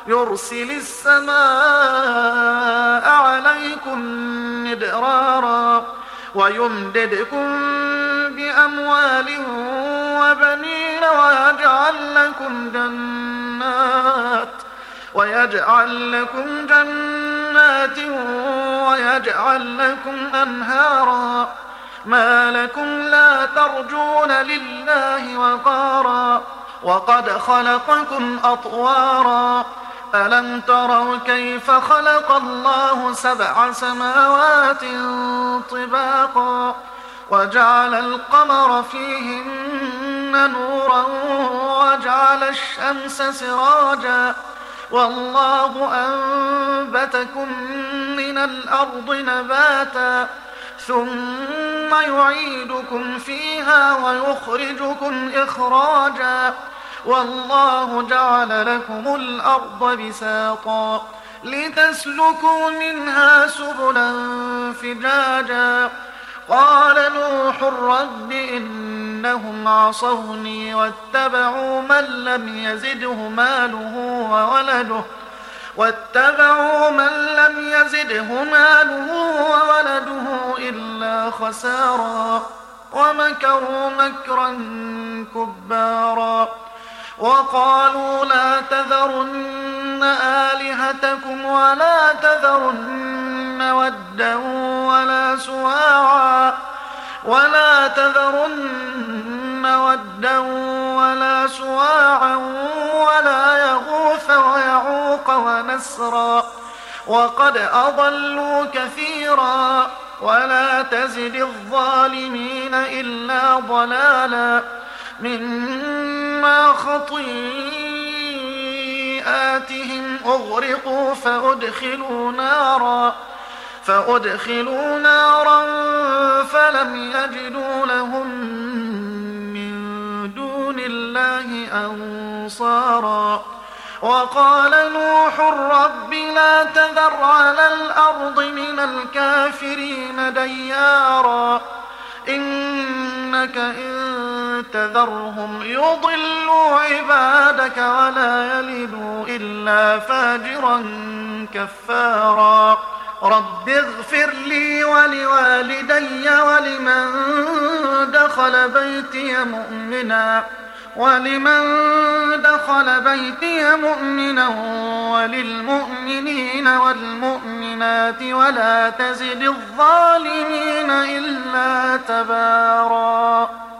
يرسل السماء عليكم مدرارا ويمددكم بأموال وبنين ويجعل لكم جنات ويجعل لكم أنهارا. ما لكم لا ترجون لله وقارا وقد خلقكم أطوارا. ألم تروا كيف خلق الله 7 سماوات طباقا وجعل القمر فيهن نورا وجعل الشمس سراجا والله أنبتكم من الأرض نباتا ثم يعيدكم فيها ويخرجكم إخراجا والله جعل لكم الأرض بساطا لتسلكوا منها سبلا فجاجا. قال نوح رب إنهم عصوني واتبعوا من لم يزده ماله وولده إلا خسارا ومكروا مكرا كبارا. وقالوا لا تذرن آلهتكم ولا تذرن ودا ولا سواعا ولا يغوث ويعوق ونسرا وقد أضلوا كثيرا ولا تزد الظالمين إلا ضلالا مما خطيئاتهم أغرقوا فأدخلوا نارا فلم يجدوا لهم من دون الله أنصارا. وقال نوح رب لا تذر على الأرض من الكافرين ديارا إنك إن تذرهم يضلوا عبادك ولا يلدوا إلا فاجرا كفارا. رب اغفر لي ولوالدي ولمن دخل بيتي مؤمنا وللمؤمنين والمؤمنات ولا تزد الظالمين إلا تبارا.